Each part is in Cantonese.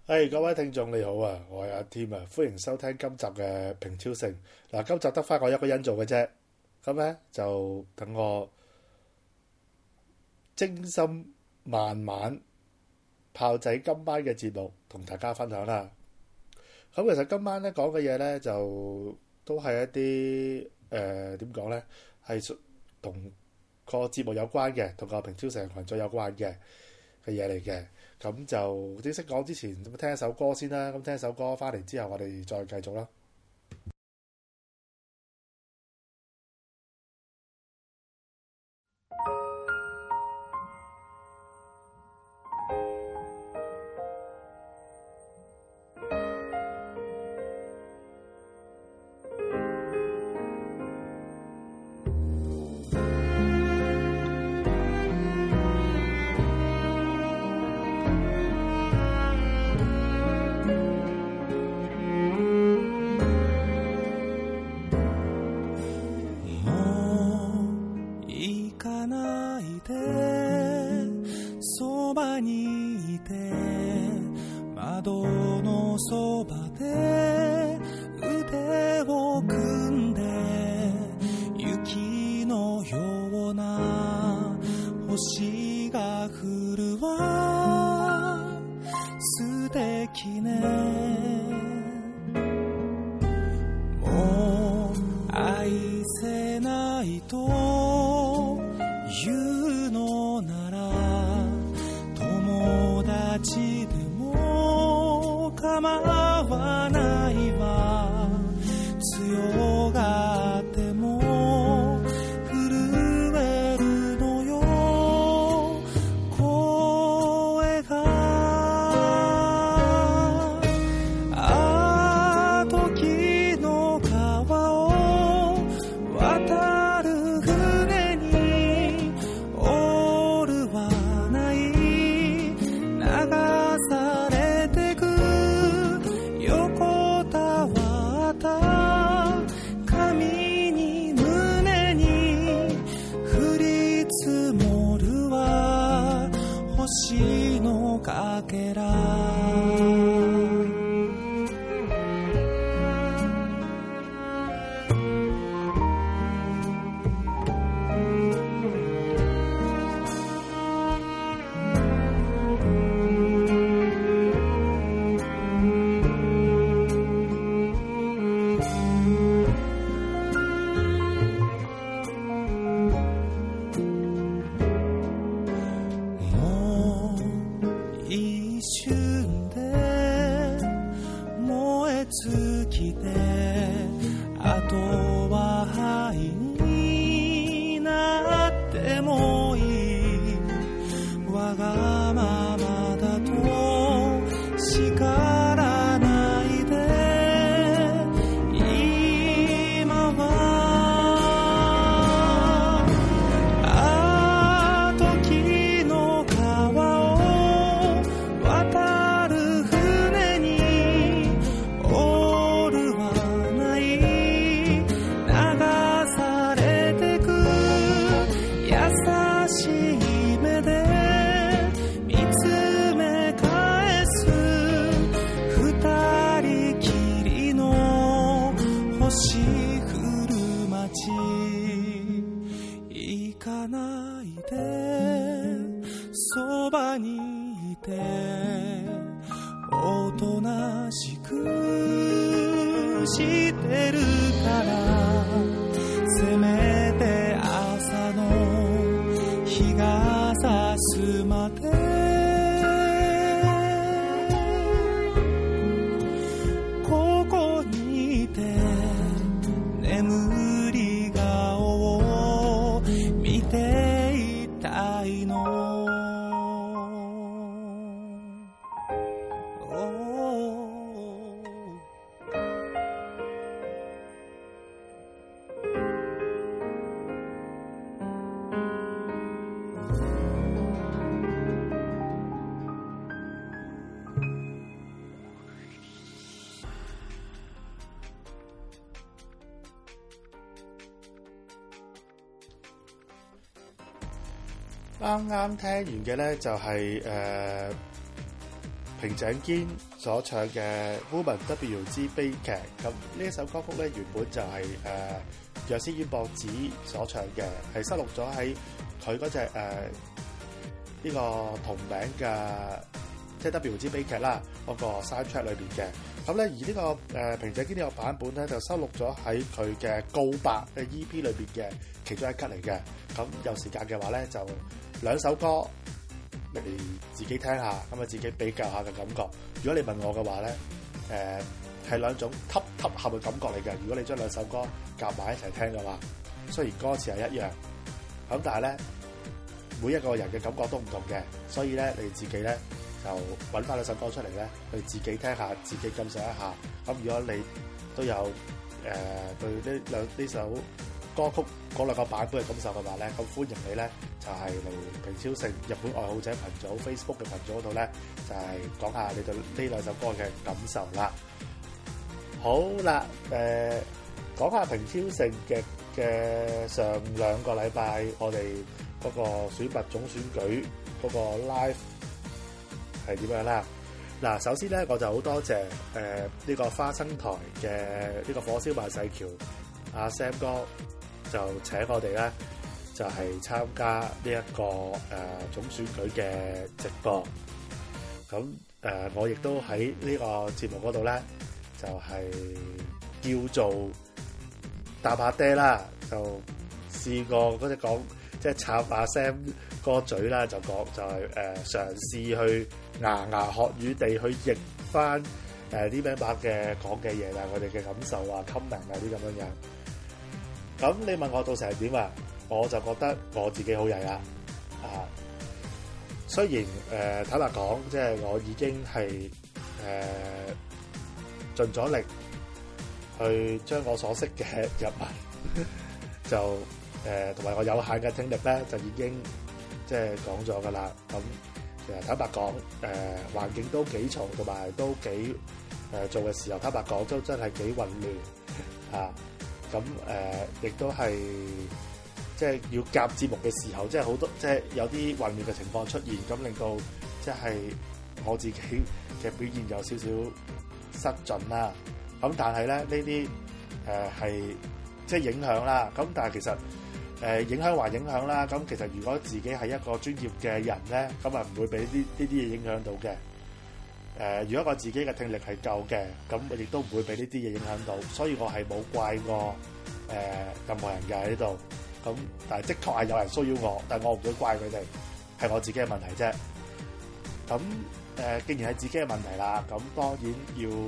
各位聽眾你好啊，我係阿添啊，歡迎收聽今集嘅平超盛。嗱，今集得翻我一個人做嘅啫，咁咧就等我精心慢慢炮仔今晚嘅節目同大家分享啦。咁其實今晚咧講嘅嘢咧就都係一啲點講咧，係同個節目有關嘅，同個平超盛群組有關嘅嘢嚟嘅。咁就正式講之前，咁聽一首歌先啦。咁聽一首歌翻嚟之後，我哋再繼續啦。啱啱聽完嘅咧就係平井堅所唱嘅《Woman W.G. 悲劇》。咁呢一首歌曲咧，原本就係藥師丸博子所唱嘅，係收錄咗喺佢嗰隻呢個同名嘅即係 W.G. 悲劇啦嗰個 soundtrack 裏邊嘅。咁咧而呢個平井堅呢個版本咧就收錄咗喺佢嘅告白嘅 EP 裏邊嘅其中一輯嚟嘅。咁有時間嘅話咧，就兩首歌嚟自己聽下，咁啊自己比較下嘅感覺。如果你問我嘅話咧，係兩種揼合嘅感覺嚟嘅。如果你將兩首歌夾埋一齊聽嘅話，雖然歌詞係一樣，咁但係咧每一個人嘅感覺都唔同嘅，所以咧你自己咧就揾翻兩首歌出嚟咧，去自己聽下，自己感受一下。咁如果你都有對呢首歌曲嗰兩個版本嘅感受嘅話咧，咁歡迎你咧就係嚟平超盛日本愛好者群組 Facebook 嘅群組嗰度咧，就係講下你對呢兩首歌嘅感受啦。好啦，講下平超盛嘅上兩個禮拜我哋嗰個選拔總選舉嗰個 live 係點樣啦？嗱，首先咧我就好多謝呢個花生台嘅呢個火燒萬世橋阿 Sam 哥就請我哋咧就係參加呢一個總選舉嘅直播。咁我亦都喺呢個節目嗰度咧就係叫做搭下爹啦，就試過嗰隻講即係插下 Sam 哥嘴啦，就講就係嘗試去牙學語地去譯翻啲咩把嘅講嘅嘢啦，我哋嘅感受啊、comment 啊啲咁樣樣。咁你問我到時係點啊？我就覺得我自己好曳啦。雖然坦白講，即係我已經係盡咗力去將我所識嘅日文就同埋我有限嘅聽力咧，就已經即係講咗噶啦。咁其實坦白講，環境都幾嘈，同埋都幾做嘅時候，坦白講都真係幾混亂啊！咁亦都係即係要夾節目嘅時候，即係好多即係有啲混亂嘅情況出現，咁令到即係我自己嘅表現有少少失準啦。咁但係咧呢啲係即係影響啦。咁但係其實影響還影響啦。咁其實如果自己係一個專業嘅人咧，咁啊唔會俾呢啲嘢影響到嘅。如果我自己嘅聽力係夠嘅，咁我亦都唔會俾呢啲嘢影響到，所以我係冇怪過任何人嘅喺呢度。咁但係的確係有人騷擾我，但係我唔會怪佢哋，係我自己嘅問題啫。咁既然係自己嘅問題啦，咁當然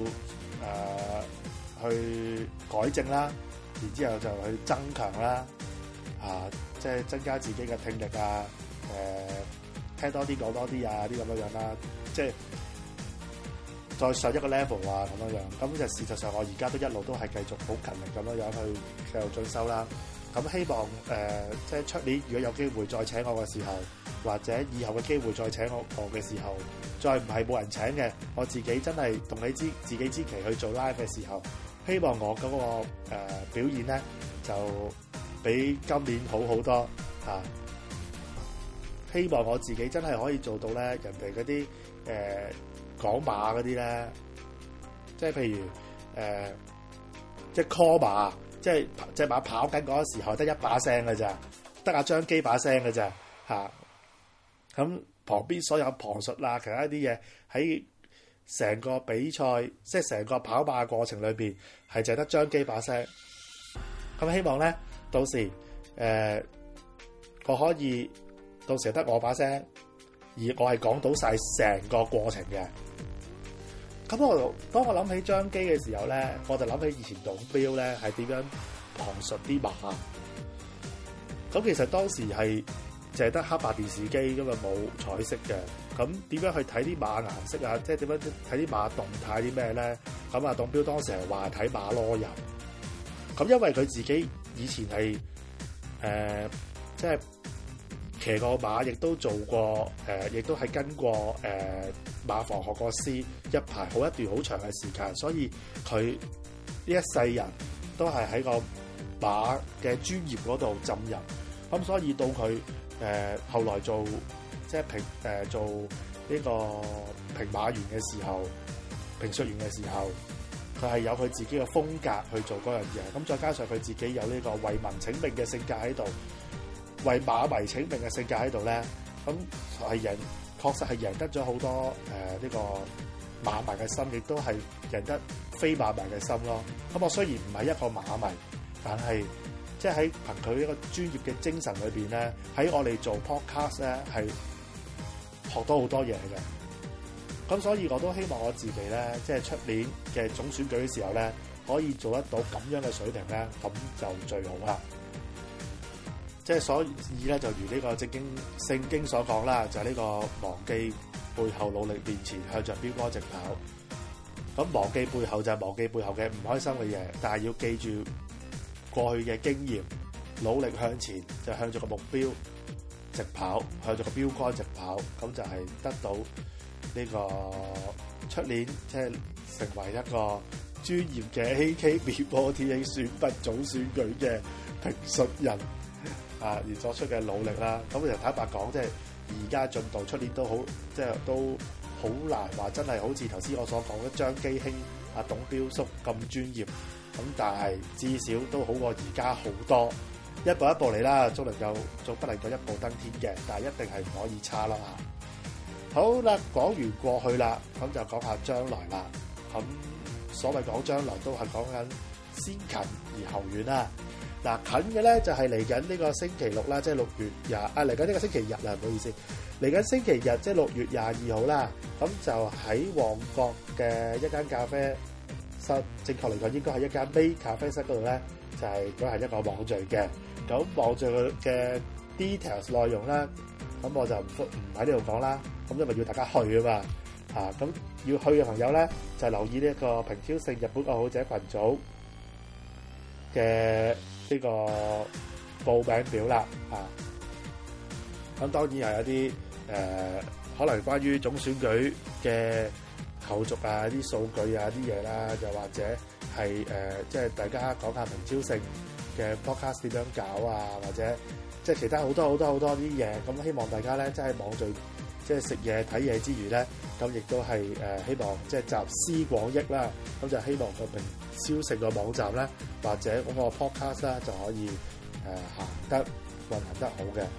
要去改正啦，然之後就去增強啦，即係增加自己嘅聽力啊，聽多啲講多啲啊，啲咁樣啦，即係再上一個 level 啊咁樣。咁就事實上我而家都一路都係繼續好勤力咁樣去繼續進修啦。咁希望即係出年如果有機會再請我嘅時候，或者以後嘅機會再請我嘅時候，再唔係冇人請嘅，我自己真係動起自己之期去做 live 嘅時候，希望我嗰個表現咧就比今年好好多嚇。希望我自己真係可以做到咧，人哋嗰啲講馬嗰啲咧，即係譬如即係 call 馬。即係隻馬跑緊嗰個時候，得一把聲嘅咋，得阿張機把聲嘅咋嚇。咁旁邊所有旁述啦，其他啲嘢喺成個比賽，即係成個跑馬嘅過程裏邊，係淨係得張機把聲。咁希望咧，到時我可以到時得我把聲，而我係講到晒成個過程嘅。咁當我諗起張機嘅時候咧，我就諗起以前董標咧係點樣旁述啲馬。咁其實當時係淨係得黑白電視機，因為冇彩色嘅。咁點樣去睇啲馬顏色啊？即係點樣睇啲馬動態啲咩咧？咁啊，董標當時係話睇馬囉柚。咁因為佢自己以前係即係騎過馬，亦都做過亦都係跟過馬房學過師一排好一段好長嘅時間，所以佢呢一世人都係喺個馬嘅專業嗰度浸入。咁所以到佢後來做即係做呢個評馬員嘅時候，評述員嘅時候，佢係有佢自己嘅風格去做嗰樣嘢。咁再加上佢自己有呢個為民請命嘅性格喺度，為馬迷請命嘅性格喺度咧，咁係確實係贏得咗好多呢個馬迷嘅心，亦都係贏得非馬迷嘅心咯。咁我雖然唔係一個馬迷，但係即係喺憑佢一個專業嘅精神裏邊咧，喺我哋做 podcast 咧係學到好多嘢嘅。咁所以我都希望我自己咧，即係出年嘅總選舉嘅時候咧，可以做得到咁樣嘅水平咧，咁就最好啦。即係所以咧，就如呢個聖經所講啦，就係呢個忘記背後，努力面前，向着標杆直跑。咁忘記背後就係忘記背後嘅唔開心嘅嘢，但係要記住過去嘅經驗，努力向前，就向着個目標直跑，向着個標杆直跑，咁就係得到呢個出年即係成為一個專業嘅 AKB48 選拔總選舉嘅評述人而作出嘅努力啦。咁其實坦白講，即係而家進度出年都好，即係都好難話真係好似頭先我所講嘅張基興、董彪叔咁專業。咁但係至少都好過而家好多，一步一步嚟啦，總不能夠一步登天嘅，但係一定係唔可以差啦。好啦，講完過去啦，咁就講下將來啦。咁所謂講將來都係講緊先近而後遠啦。嗱，近嘅咧就係嚟緊呢個星期六啦，即係6月嚟緊呢個星期日啦，唔好意思，嚟緊星期日即係6月22號啦。咁就喺旺角嘅一間咖啡室，正確嚟講應該係一間 May 咖啡室嗰度咧，就係舉行一個網聚嘅。咁網聚嘅 details 內容咧，咁我就唔喺呢度講啦。咁因為要大家去啊嘛，咁要去嘅朋友咧就留意呢一個平挑勝日本愛好者群組嘅呢個報名表啦，咁當然係有啲可能關於總選舉嘅後續啊、啲數據啊、啲嘢啦，又或者係即係大家講下平挑勝嘅 podcast 點樣搞啊，或者即係其他好多啲嘢。咁希望大家咧即係網聚，即係食嘢睇嘢之餘咧，咁亦都係希望即係集思廣益啦。咁就希望個平挑勝個網站咧，或者嗰個 podcast 啦，就可以運行得好嘅。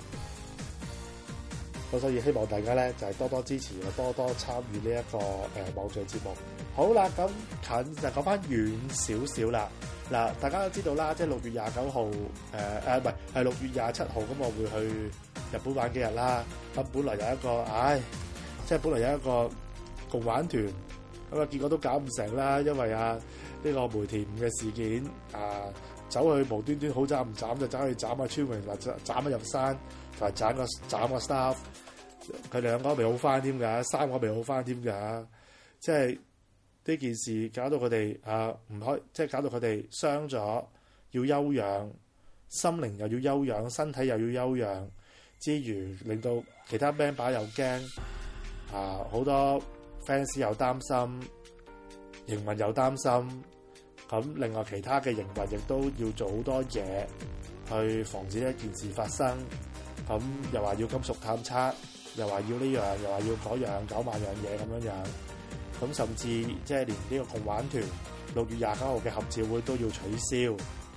咁所以希望大家咧就係多多支持，多多參與呢一個網聚節目。好啦，咁近就講翻遠少少啦。嗱，大家都知道啦，即係6月29號，係6月27號，咁我會去日本玩幾日啦。咁本來有一個，即係本來有一個共玩團，咁結果都搞唔成啦，因為呢個梅田嘅事件，走去無端端好斬唔斬就走去斬下村民，或者斬下入山，同埋斬個 staff， 佢哋兩個未好翻添㗎，3個未好翻添㗎，即係呢件事搞到佢哋唔開，即係搞到佢哋傷咗，要休養，心靈又要休養，身體又要休養，之餘令到其他 member 又驚，好多 fans 又擔心，營運又擔心，咁另外其他嘅營運亦都要做好多嘢去防止呢一件事發生，咁又話要金屬探測，又話要呢樣，又話要嗰樣，9萬樣嘢咁樣。咁甚至即係連呢個共玩團6月29號嘅合照會都要取消，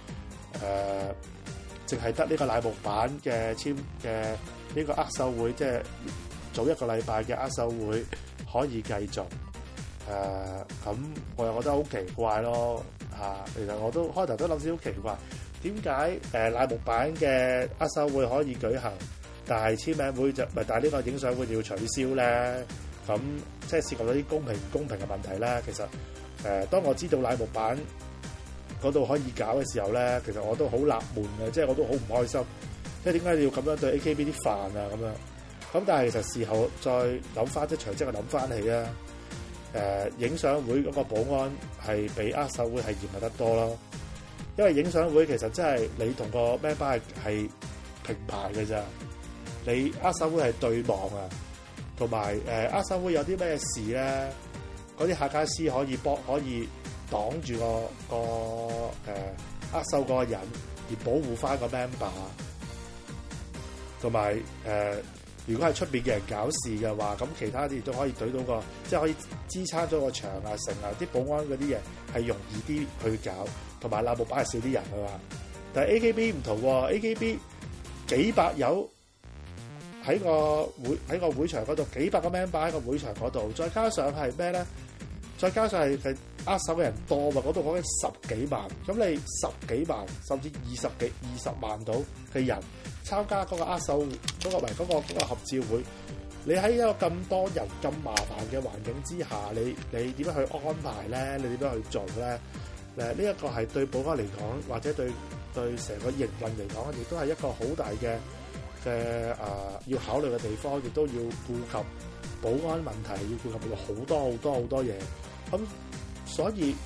淨係得呢個乃木坂嘅呢個握手會，即係早一個禮拜嘅握手會可以繼續。咁我又覺得好奇怪咯，其實我都開頭都諗少少奇怪，點解乃木坂嘅握手會可以舉行，但係簽名會但係呢個影相會要取消咧？咁即係涉及到啲公平嘅問題咧。其實當我知道乃木坂嗰度可以搞嘅時候咧，其實我都好納悶嘅，即係我都好唔開心，即係點解你要咁樣對 AKB 啲飯啊咁樣？咁但係其實事後再諗翻，即係隨即我諗翻起啊，影相會嗰個保安係比握手會係嚴密得多咯，因為影相會其實真係你同個 member 係平排嘅咋，你握手會係對望啊。同埋握手會有啲咩事咧？嗰啲客家師可以擋住個握手嗰個人，而保護翻個 member。同埋如果係出邊嘅人搞事嘅話，咁其他啲都可以懟到個，即係可以支撐咗個場啊、成啊，啲保安嗰啲嘢係容易啲去搞，同埋冷木板係少啲人啊嘛。但係 AKB 唔同喎，AKB 幾百友喺個會場嗰度，幾百個 member 喺個會場嗰度，再加上係咩咧？再加上係握手嘅人多嘛，嗰度講緊10幾萬，咁你10幾萬甚至20萬到嘅人參加嗰個握手嗰個合照會，你喺一個咁多人咁麻煩嘅環境之下，你點樣去安排咧？你點樣去做咧？呢一個係對保安嚟講，或者對成個營運嚟講，亦都係一個好大嘅要考慮嘅地方，亦都要顧及保安問題，要顧及好多嘢。咁所以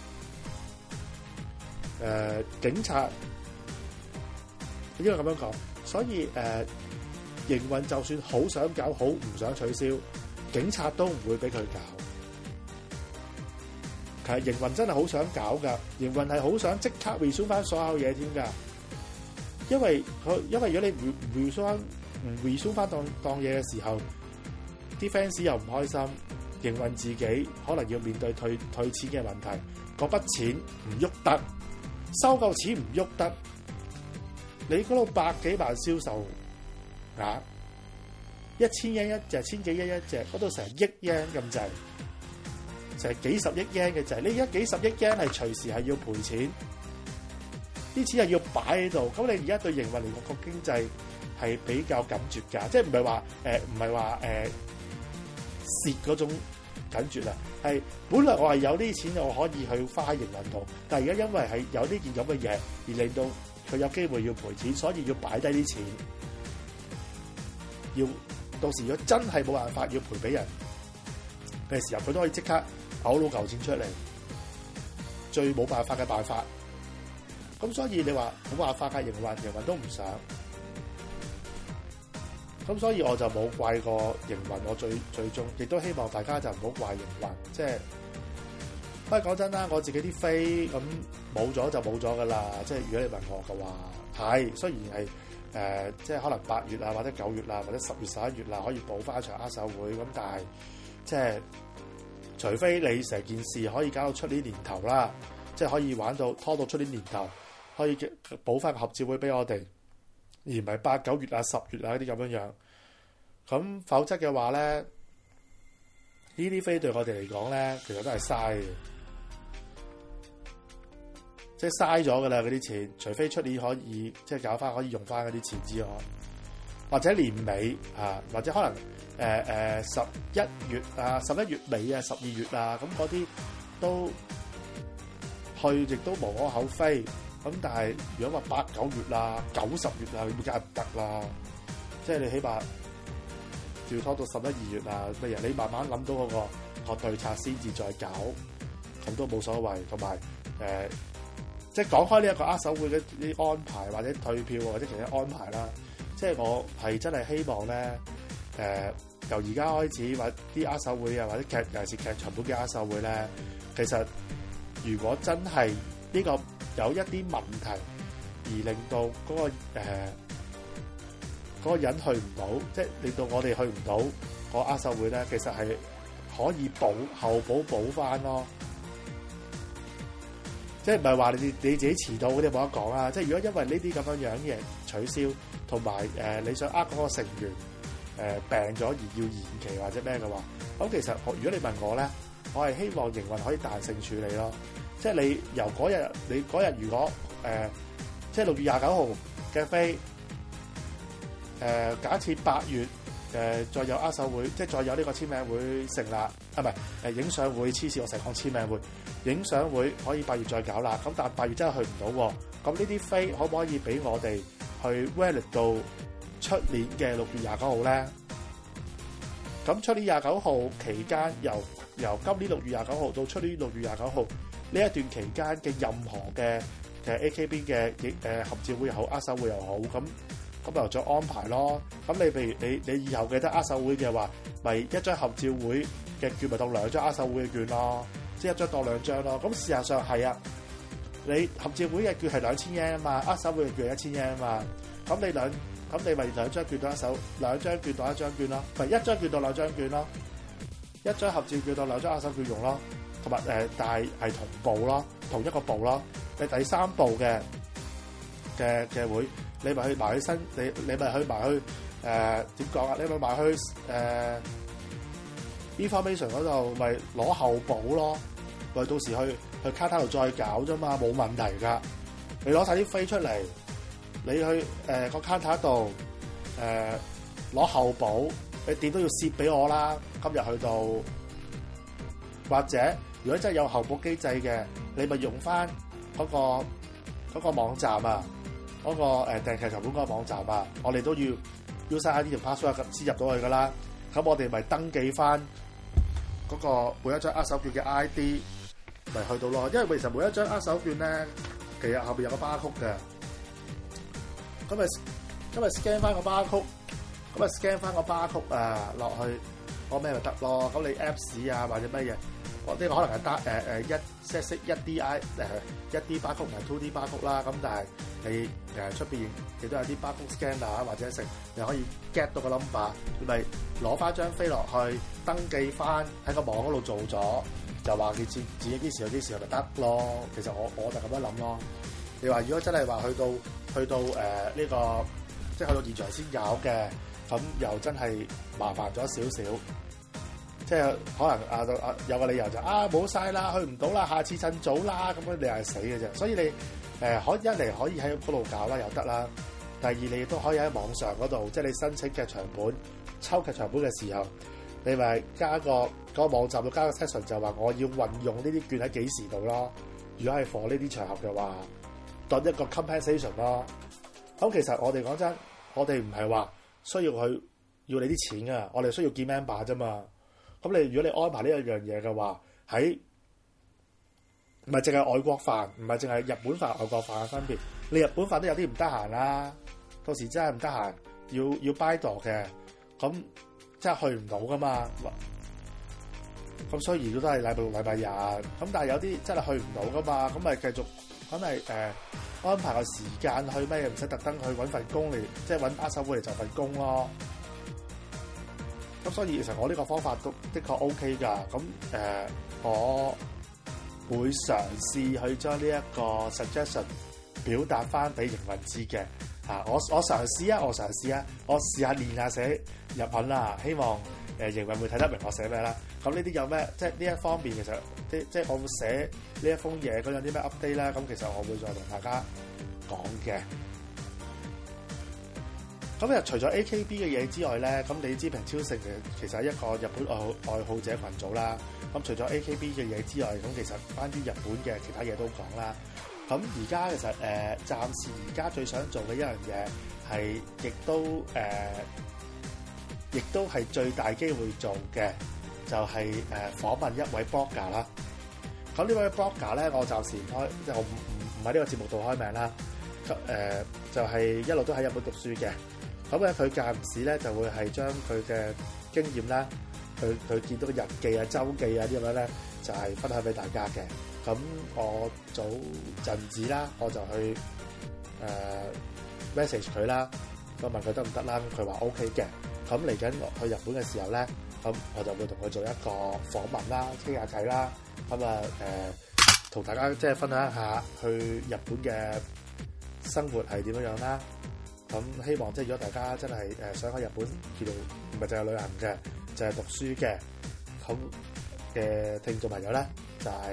警察應該咁樣講，所以營運就算好想搞好唔想取消，警察都唔會俾佢搞。其實營運真係好想搞㗎，營運係好想即刻 resume 翻所有嘢添㗎。因為如果你唔 resume 翻當嘢嘅時候，啲 fans 又唔開心，營運自己可能要面對退錢嘅問題，嗰筆錢唔喐得，收夠錢唔喐得，你嗰度百幾萬銷售額，1000yen一隻，1000幾yen一隻，嗰度成億 yen 咁滯，成幾十億 yen 嘅滯，你而家幾十億 yen 係隨時係要賠錢，啲錢係要擺喺度，咁你而家對營運嚟講個經濟係比較緊絕㗎，即係唔係話蝕嗰種緊絕啊，係本來我係有啲錢我可以去花營運度，但係而家因為係有呢件咁嘅嘢而令到佢有機會要賠錢，所以要擺低啲錢，要到時如果真係冇辦法要賠俾人嘅時候，佢都可以即刻嘔到嚿錢出嚟，最冇辦法嘅辦法。咁所以你話冇辦法嘅營運都唔想。咁所以我就冇怪過營運，我最終亦都希望大家就唔好怪營運，即係不過講真啦，我自己啲飛咁冇咗就冇咗噶啦。即係如果你問我嘅話，係雖然係即係可能8月啊，或者9月啊，或者10月11月啦，可以補翻一場握手會咁，但係即係除非你成件事可以搞到出年年頭啦，即係可以玩到拖到出年年頭，可以補翻個合照會俾我哋。而唔係8、9月啊、10月啊嗰啲咁樣樣，咁否則嘅話咧，呢啲飛對我哋嚟講咧，其實都係嘥嘅，即係嘥咗噶啦嗰啲錢。除非出年可以即係搞翻可以用翻嗰啲錢之外，或者年尾啊，或者可能11月啊、11月尾啊、12月啊，咁嗰啲都去亦都無可厚非。咁但係如果話8、9月啦、9、10月啊，咁梗係唔得啦。即係你起碼要拖到11、2月啊，乜嘢你慢慢諗到嗰個對策先至再搞，咁都冇所謂。同埋即係講開呢一個握手會嘅啲安排或者退票或者其他安排啦，即係我係真係希望咧由而家開始或啲握手會啊，或者尤其是劇場版嘅握手會咧，其實如果真係呢個有一啲問題而令到嗰個人去唔到，即係令到我哋去唔到個握手會咧，其實係可以後補翻咯。即係唔係話你自己遲到嗰啲冇得講啊？即係如果因為呢啲咁樣嘅取消，同埋你想嗰個成員病咗而要延期或者咩嘅話，咁其實如果你問我咧，我係希望營運可以彈性處理咯。即係你由嗰日，你嗰日如果即係6月29號嘅飛，假設8月再有握手會，即係再有呢個簽名會成立，唔係影相會，黐線我成日講簽名會，影相會可以8月再搞啦。咁但係8月真係去唔到喎，咁呢啲飛可唔可以俾我哋去 valid 到出年嘅6月29號咧？咁出年29號期間，由今年6月29號到出年6月29號。呢一段期間嘅任何嘅AKB 嘅合照會又好，握手會又好，咁又再安排咯。咁你譬如你以後記得握手會嘅話，咪一張合照會嘅券咪當2張握手會嘅券咯，即係一張當2張咯。咁事實上係啊，你合照會嘅券係2000 yen 啊嘛，握手會嘅券係1000 yen 啊嘛。咁你咁你咪兩張券當一手，兩張券當一張券咯，咪一張券當兩張券咯，一張合照券當兩張握手券用咯，同埋但係同步咯，同一個步咯。你第三步嘅會，你咪去埋去新，你咪去埋去點講啊？你咪埋去information 嗰度，咪攞後補咯，咪到時去卡塔度再搞啫嘛，冇問題㗎。你攞晒啲飛出嚟，你去個卡塔度攞後補，你點都要攝俾我啦。今日去到，或者如果真係有後補機制嘅，你咪用翻嗰個網站啊，嗰個訂劇場館嗰個網站啊，我哋都要 user ID 同 password 先入到去㗎啦。咁我哋咪登記翻嗰個每一張握手券嘅 ID，咪去到咯。因為其實每一張握手券咧，其實後邊有個 barcode 嘅。咁咪 scan 翻個 barcode，咁咪 scan 翻個 barcode 啊落去嗰咩咪得咯。咁你 Apps 啊或者乜嘢，呢個可能係得一 set 式1D barcode 唔係 2D barcode 啦。咁但係你出邊亦都有啲 barcode scanner 或者成，你可以 get 到個 number， 你咪攞翻張飛落去登記翻喺個網嗰度做咗，就話佢自己幾時有幾時咪得咯。其實我就咁樣諗咯。你話如果真係話去到呢個即係去到現場先有嘅，咁又真係麻煩咗少少。即係可能有個理由就冇晒啦，去唔到啦，下次趁早啦，咁樣你係死嘅啫。所以你一嚟可以喺嗰度搞啦，又得啦。第二你亦都可以喺網上嗰度，即係你申請劇場本、抽劇場本嘅時候，你咪加嗰個網站度加個 section 就話我要運用呢啲券喺幾時度咯。如果係 for 呢啲場合嘅話，當一個 compensation 咯。咁其實我哋講真，我哋唔係話需要要你啲錢啊，我哋需要見 member 啫嘛。咁如果你安排呢一樣嘢嘅話，唔係淨係外國飯，唔係淨係日本飯、外國飯嘅分別。你日本飯都有啲唔得閒啦，到時真係唔得閒，要 buy 度嘅，咁真係去唔到噶嘛。咁雖然都係禮拜六、禮拜日，咁但係有啲真係去唔到噶嘛，咁咪繼續咁咪安排個時間去咩？唔使特登去揾份工嚟，即係揾握手會嚟就份工咯。咁所以其實我呢個方法都的確 OK 㗎。咁我會嘗試去將呢一個 suggestion 表達翻俾營運知嘅。我嘗試啊，我試下練下寫日文啦。希望營運會睇得明我寫咩啦。咁呢啲有咩？即係呢一方面其實即係我會寫呢一封嘢嗰有啲咩 update 啦。咁其實我會再同大家講嘅。咁除咗 AKB 嘅嘢之外咧，咁你知平超盛其實係一個日本愛好者群組啦。咁除咗 AKB 嘅嘢之外，咁其實關於日本嘅其他嘢都講啦。咁而家其實暫時而家最想做嘅一樣嘢係，亦都係最大機會做嘅，就係訪問一位 blogger 啦。咁呢位 blogger 咧，我暫時唔開，即係我唔喺呢個節目度開名啦。就係一路都喺日本讀書嘅。咁咧，佢間唔時咧就會係將佢嘅經驗啦，佢見到嘅日記啊、週記啊啲咁樣咧，就係分享俾大家嘅。咁我早陣子啦，我就去message 佢啦，我問佢得唔得啦，佢話 OK 嘅。咁嚟緊去日本嘅時候咧，咁我就會同佢做一個訪問啦，傾下偈啦。咁同大家即係分享一下去日本嘅生活係點樣啦。咁希望即係如果大家真係想喺日本叫做唔係淨係旅行嘅，就係讀書嘅，咁嘅聽眾朋友咧，就係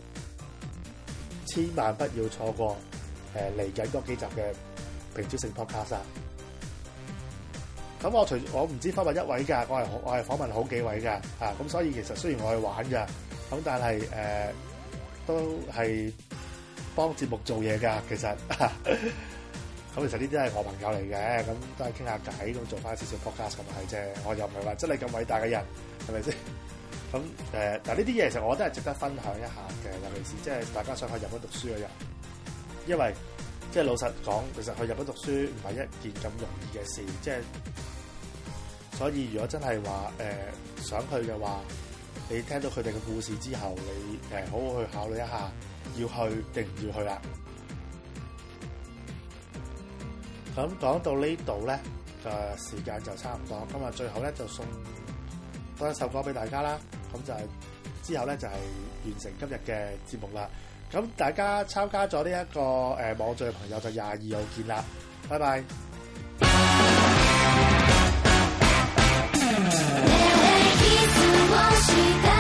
千萬不要錯過嚟緊嗰幾集嘅平超盛 podcast 啊！咁我唔知訪問一位㗎，我係訪問好幾位㗎，咁所以其實雖然我去玩㗎，咁但係都係幫節目做嘢㗎，其實。咁其實呢啲係我朋友嚟嘅，咁都係傾下偈，咁做翻少少 podcast 咁係啫。我又唔係話真係咁偉大嘅人，係咪先？咁但呢啲嘢其實我都係值得分享一下嘅，尤其是即係大家想去日本讀書嘅人，因為即係老實講，其實去日本讀書唔係一件咁容易嘅事，即係所以如果真係話想去嘅話，你聽到佢哋嘅故事之後，你好好去考慮一下，要去定唔要去啦。 咁講到呢度咧，時間就差唔多。咁啊，最後咧就送多一首歌俾大家啦。咁就係之後咧就係完成今日嘅節目啦。咁大家參加咗呢一個網聚嘅朋友就22號見啦，拜拜。 キスをした